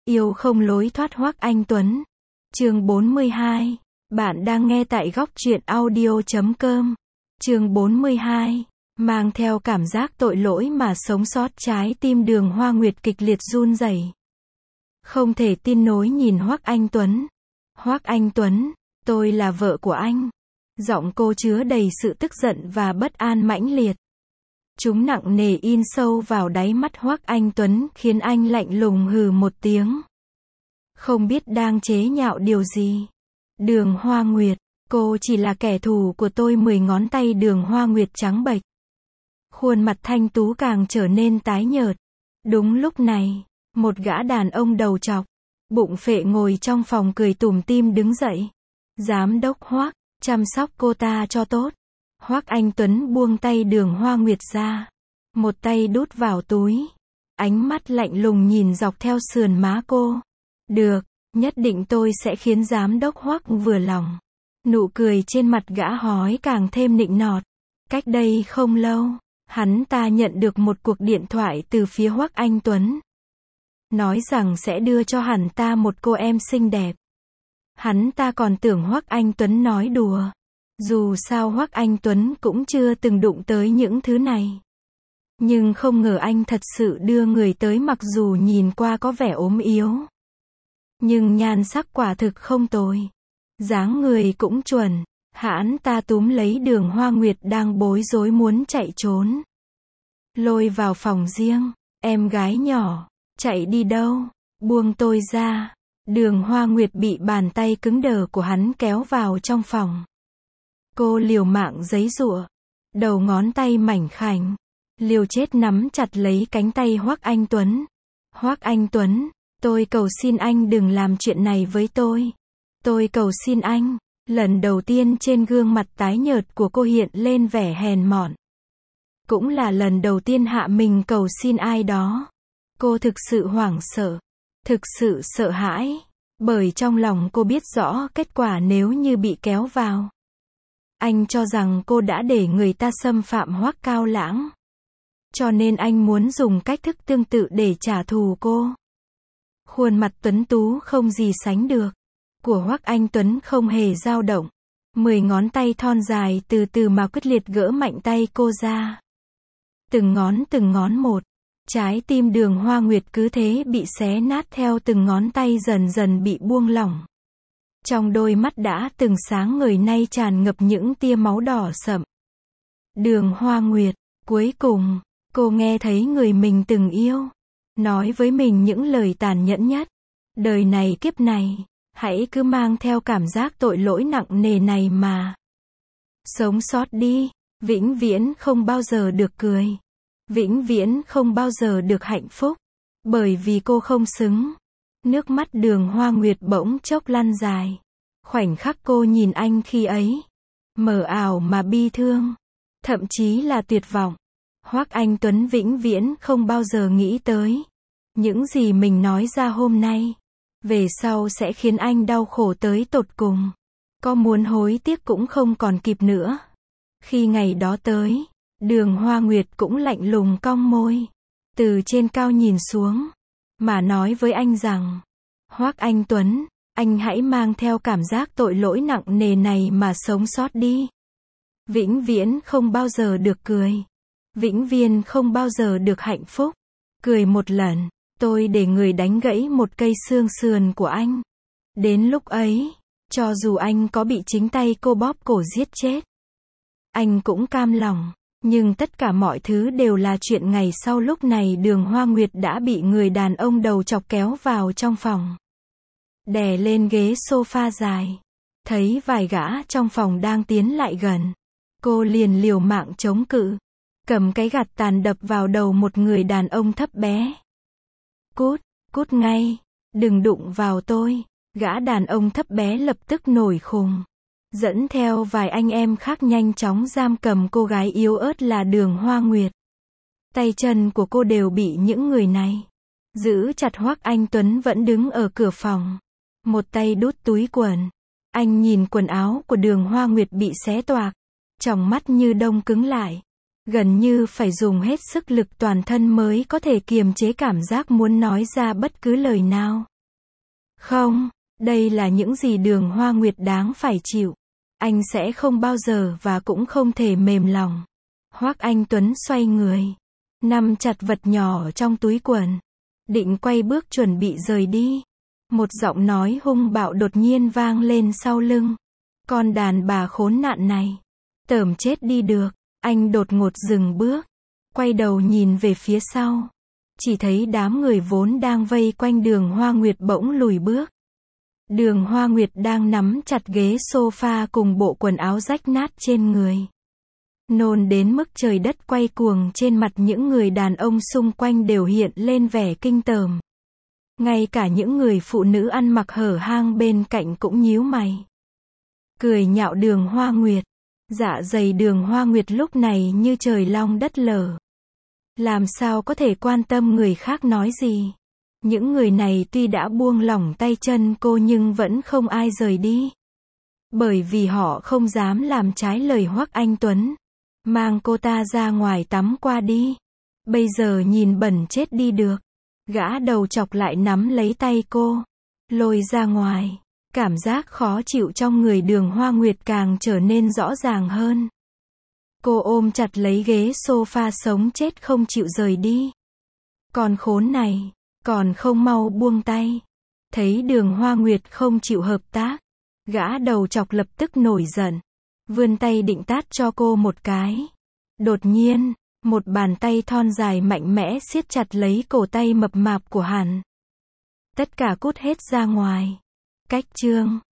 Yêu không lối thoát Hoắc Anh Tuấn. Chương 42. Bạn đang nghe tại góc truyện audio.com. Chương 42. Mang theo cảm giác tội lỗi mà sống sót, trái tim Đường Hoa Nguyệt kịch liệt run rẩy. Không thể tin nổi nhìn Hoắc Anh Tuấn. Hoắc Anh Tuấn, tôi là vợ của anh. Giọng cô chứa đầy sự tức giận và bất an mãnh liệt. Chúng nặng nề in sâu vào đáy mắt Hoắc Anh Tuấn, khiến anh lạnh lùng hừ một tiếng. Không biết đang chế nhạo điều gì. Đường Hoa Nguyệt, cô chỉ là kẻ thù của tôi. 10 ngón tay Đường Hoa Nguyệt trắng bệch. Khuôn mặt thanh tú càng trở nên tái nhợt. Đúng lúc này, một gã đàn ông đầu trọc, bụng phệ ngồi trong phòng cười tủm tỉm đứng dậy. Giám đốc Hoắc, chăm sóc cô ta cho tốt. Hoắc Anh Tuấn buông tay Đường Hoa Nguyệt ra. Một tay đút vào túi. Ánh mắt lạnh lùng nhìn dọc theo sườn má cô. Được, nhất định tôi sẽ khiến giám đốc Hoắc vừa lòng. Nụ cười trên mặt gã hói càng thêm nịnh nọt. Cách đây không lâu, hắn ta nhận được một cuộc điện thoại từ phía Hoắc Anh Tuấn. Nói rằng sẽ đưa cho hắn ta một cô em xinh đẹp. Hắn ta còn tưởng Hoắc Anh Tuấn nói đùa. Dù sao Hoắc Anh Tuấn cũng chưa từng đụng tới những thứ này. Nhưng không ngờ anh thật sự đưa người tới, mặc dù nhìn qua có vẻ ốm yếu. Nhưng nhan sắc quả thực không tồi. Dáng người cũng chuẩn. Hắn ta túm lấy Đường Hoa Nguyệt đang bối rối muốn chạy trốn. Lôi vào phòng riêng. Em gái nhỏ, chạy đi đâu? Buông tôi ra. Đường Hoa Nguyệt bị bàn tay cứng đờ của hắn kéo vào trong phòng. Cô liều mạng giãy giụa. Đầu ngón tay mảnh khảnh, liều chết nắm chặt lấy cánh tay Hoắc Anh Tuấn. Hoắc Anh Tuấn, tôi cầu xin anh đừng làm chuyện này với tôi. Tôi cầu xin anh. Lần đầu tiên trên gương mặt tái nhợt của cô hiện lên vẻ hèn mọn. Cũng là lần đầu tiên hạ mình cầu xin ai đó. Cô thực sự hoảng sợ. Thực sự sợ hãi. Bởi trong lòng cô biết rõ kết quả nếu như bị kéo vào. Anh cho rằng cô đã để người ta xâm phạm Hoắc Cao Lãng. Cho nên anh muốn dùng cách thức tương tự để trả thù cô. Khuôn mặt tuấn tú không gì sánh được của Hoắc Anh Tuấn không hề dao động. 10 ngón tay thon dài từ từ mà quyết liệt gỡ mạnh tay cô ra. Từng ngón một. Trái tim Đường Hoa Nguyệt cứ thế bị xé nát theo từng ngón tay dần dần bị buông lỏng. Trong đôi mắt đã từng sáng ngời nay tràn ngập những tia máu đỏ sậm. Đường Hoa Nguyệt, cuối cùng, cô nghe thấy người mình từng yêu nói với mình những lời tàn nhẫn nhất. Đời này kiếp này, hãy cứ mang theo cảm giác tội lỗi nặng nề này mà sống sót đi, vĩnh viễn không bao giờ được cười. Vĩnh viễn không bao giờ được hạnh phúc. Bởi vì cô không xứng. Nước mắt Đường Hoa Nguyệt bỗng chốc lăn dài. Khoảnh khắc cô nhìn anh khi ấy, mờ ảo mà bi thương. Thậm chí là tuyệt vọng. Hoắc Anh Tuấn vĩnh viễn không bao giờ nghĩ tới. Những gì mình nói ra hôm nay, về sau sẽ khiến anh đau khổ tới tột cùng. Có muốn hối tiếc cũng không còn kịp nữa. Khi ngày đó tới, Đường Hoa Nguyệt cũng lạnh lùng cong môi. Từ trên cao nhìn xuống. Mà nói với anh rằng. Hoắc Anh Tuấn, anh hãy mang theo cảm giác tội lỗi nặng nề này mà sống sót đi. Vĩnh viễn không bao giờ được cười. Vĩnh viễn không bao giờ được hạnh phúc. Cười một lần, tôi để người đánh gãy một cây xương sườn của anh. Đến lúc ấy, cho dù anh có bị chính tay cô bóp cổ giết chết, anh cũng cam lòng. Nhưng tất cả mọi thứ đều là chuyện ngày sau. Lúc này Đường Hoa Nguyệt đã bị người đàn ông đầu chọc kéo vào trong phòng. Đè lên ghế sofa dài. Thấy vài gã trong phòng đang tiến lại gần. Cô liền liều mạng chống cự. Cầm cái gạt tàn đập vào đầu một người đàn ông thấp bé. Cút, cút ngay. Đừng đụng vào tôi. Gã đàn ông thấp bé lập tức nổi khùng. Dẫn theo vài anh em khác nhanh chóng giam cầm cô gái yếu ớt là Đường Hoa Nguyệt. Tay chân của cô đều bị những người này giữ chặt. Hoắc Anh Tuấn vẫn đứng ở cửa phòng. Một tay đút túi quần. Anh nhìn quần áo của Đường Hoa Nguyệt bị xé toạc. Tròng mắt như đông cứng lại. Gần như phải dùng hết sức lực toàn thân mới có thể kiềm chế cảm giác muốn nói ra bất cứ lời nào. Không, đây là những gì Đường Hoa Nguyệt đáng phải chịu. Anh sẽ không bao giờ và cũng không thể mềm lòng. Hoắc Anh Tuấn xoay người, nắm chặt vật nhỏ trong túi quần, định quay bước chuẩn bị rời đi. Một giọng nói hung bạo đột nhiên vang lên sau lưng. Con đàn bà khốn nạn này, tởm chết đi được. Anh đột ngột dừng bước, quay đầu nhìn về phía sau. Chỉ thấy đám người vốn đang vây quanh Đường Hoa Nguyệt bỗng lùi bước. Đường Hoa Nguyệt đang nắm chặt ghế sofa cùng bộ quần áo rách nát trên người. Nôn đến mức trời đất quay cuồng, trên mặt những người đàn ông xung quanh đều hiện lên vẻ kinh tởm. Ngay cả những người phụ nữ ăn mặc hở hang bên cạnh cũng nhíu mày, cười nhạo Đường Hoa Nguyệt. Dạ dày Đường Hoa Nguyệt lúc này như trời long đất lở. Làm sao có thể quan tâm người khác nói gì? Những người này tuy đã buông lỏng tay chân cô nhưng vẫn không ai rời đi. Bởi vì họ không dám làm trái lời Hoắc Anh Tuấn. Mang cô ta ra ngoài tắm qua đi. Bây giờ nhìn bẩn chết đi được. Gã đầu chọc lại nắm lấy tay cô, lôi ra ngoài. Cảm giác khó chịu trong người Đường Hoa Nguyệt càng trở nên rõ ràng hơn. Cô ôm chặt lấy ghế sofa sống chết không chịu rời đi. Con khốn này, còn không mau buông tay. Thấy Đường Hoa Nguyệt không chịu hợp tác, gã đầu chọc lập tức nổi giận, vươn tay định tát cho cô một cái. Đột nhiên, một bàn tay thon dài mạnh mẽ siết chặt lấy cổ tay mập mạp của hắn. Tất cả cút hết ra ngoài. Cách chương